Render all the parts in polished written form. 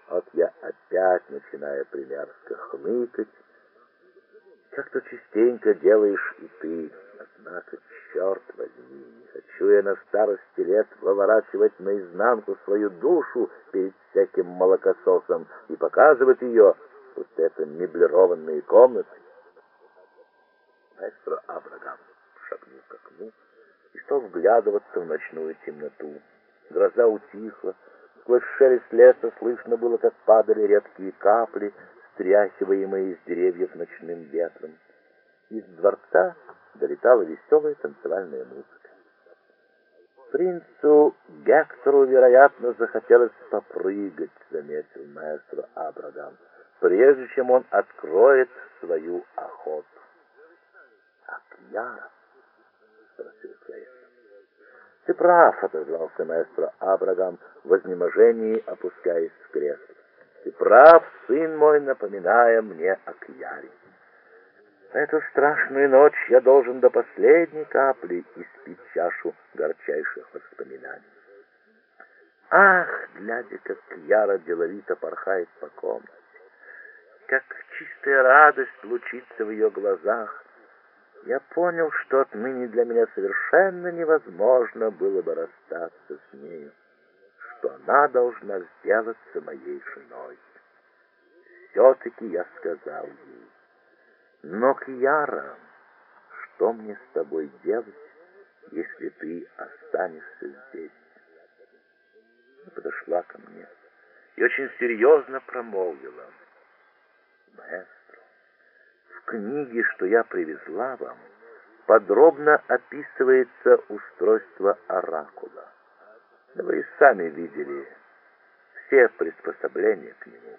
Вот я опять начинаю примерзко хныкать, как то частенько делаешь и ты. Однако, черт возьми, не хочу я на старости лет выворачивать наизнанку свою душу перед всяким молокососом и показывать ее, будто это меблированные комнаты. Маэстро Абрагам шагнул к окну и стал вглядываться в ночную темноту. Гроза утихла, сквозь шелест леса слышно было, как падали редкие капли, стряхиваемые из деревьев ночным ветром. Из дворца долетала веселая танцевальная музыка. Принцу Гектору, вероятно, захотелось попрыгать, заметил маэстро Абрагам, прежде чем он откроет свою охоту. «А Кьяра?» — спросил Клейст. «Ты прав», — отозвался маэстро Абрагам, в изнеможении опускаясь в кресло. «Ты прав, сын мой, напоминая мне о Кьяре. Эту страшную ночь я должен до последней капли испить чашу горчайших воспоминаний. Ах, глядя, как Кьяра деловито порхает по комнате, как чистая радость лучится в ее глазах, я понял, что отныне для меня совершенно невозможно было бы расстаться с нею, что она должна сделаться моей женой. Все-таки я сказал ей: но, Кьяра, что мне с тобой делать, если ты останешься здесь? Она подошла ко мне и очень серьезно промолвила: маэстро, в книге, что я привезла вам, подробно описывается устройство оракула. Да вы и сами видели все приспособления к нему.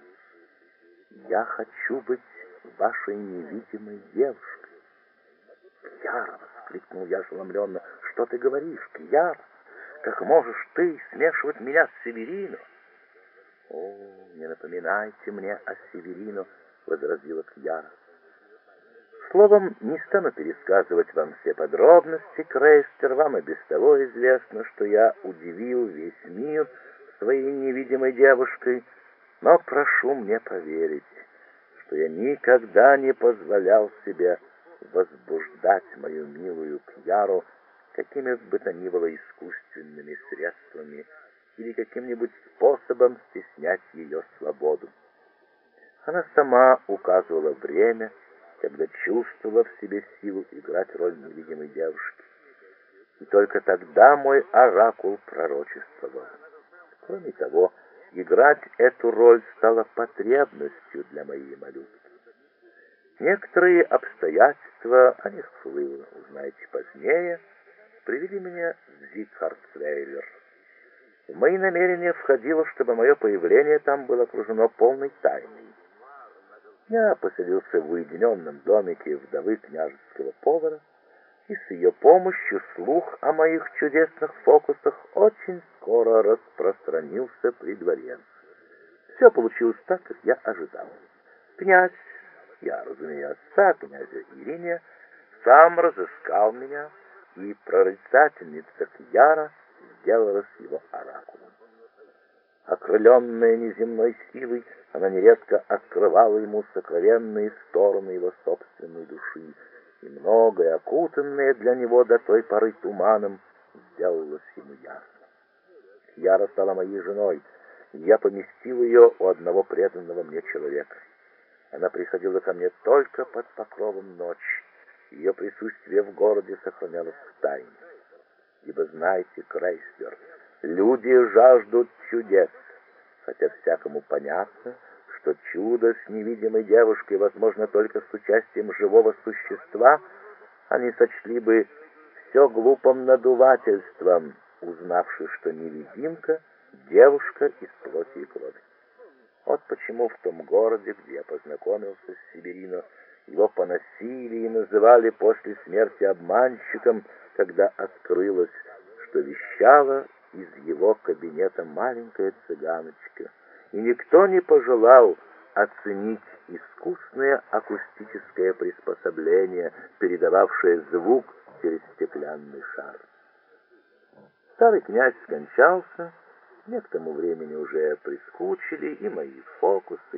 Я хочу быть вашей невидимой девушкой. Кьяра, — воскликнул я ошеломленно, — что ты говоришь, Кьяра? Как можешь ты смешивать меня с Северино? О, не напоминайте мне о Северино, — возразила Кьяра. Словом, не стану пересказывать вам все подробности, Крейстер, вам и без того известно, что я удивил весь мир своей невидимой девушкой, но прошу мне поверить, что я никогда не позволял себе возбуждать мою милую Кьяру какими бы то ни было искусственными средствами или каким-нибудь способом стеснять ее свободу. Она сама указывала время, когда чувствовала в себе силу играть роль невидимой девушки. И только тогда мой оракул пророчествовал. Кроме того, играть эту роль стало потребностью для моей малютки. Некоторые обстоятельства, о них вы узнаете позднее, привели меня в Зигхардсвейлер. В мои намерения входило, чтобы мое появление там было окружено полной тайной. Я поселился в уединенном домике вдовы княжеского повара, и с ее помощью слух о моих чудесных фокусах очень скоро распространился при дворе. Все получилось так, как я ожидал. Князь, я разумею отца, князя Ириния, сам разыскал меня, и прорицательница Кьяра сделалась его оракулом. Окрыленная неземной силой, она нередко открывала ему сокровенные стороны его собственной души, и многое, окутанное для него до той поры туманом, сделалось ему ясно. Кьяра стала моей женой, и я поместил ее у одного преданного мне человека. Она приходила ко мне только под покровом ночи. Ее присутствие в городе сохранялось в тайне. Ибо знаете, Крейслер, люди жаждут чудес, хотя всякому понятно, что чудо с невидимой девушкой возможно только с участием живого существа, они сочли бы все глупым надувательством, узнавши, что невидимка — девушка из плоти и крови. Вот почему в том городе, где я познакомился с Северино, его поносили и называли после смерти обманщиком, когда открылось, что вещала из его кабинета маленькая цыганочка, и никто не пожелал оценить искусное акустическое приспособление, передававшее звук через стеклянный шар. Старый князь скончался, Мне к тому времени уже прискучили и мои фокусы,